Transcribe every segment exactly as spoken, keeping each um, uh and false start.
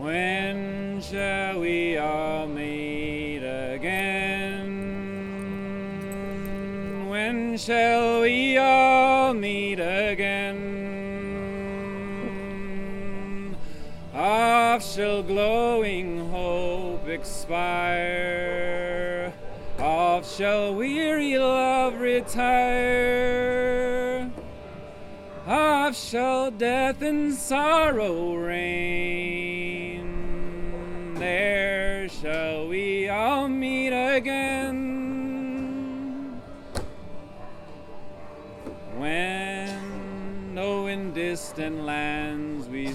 When shall we all meet again? When shall we all meet again? Oft shall glowing hope expire, oft shall weary love retire, oft shall death and sorrow reign, there shall we all meet again. When, though in distant lands we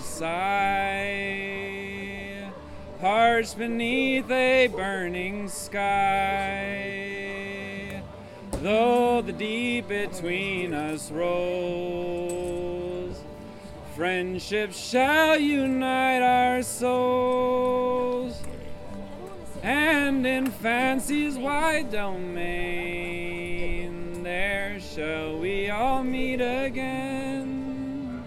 sigh, parched beneath a burning sky, though the deep between us rolls, friendship shall unite our souls, and in fancy's wide domain, there shall we all meet again.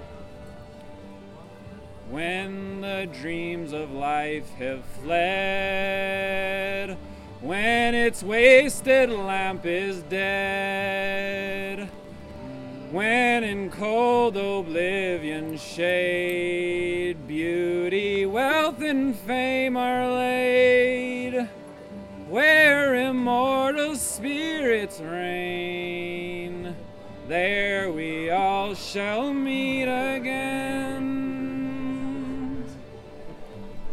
When the dreams of life have fled, when its wasted lamp is dead, when in cold oblivion's shade beauty, wealth, and fame are laid, where immortal spirits reign, there we all shall meet again.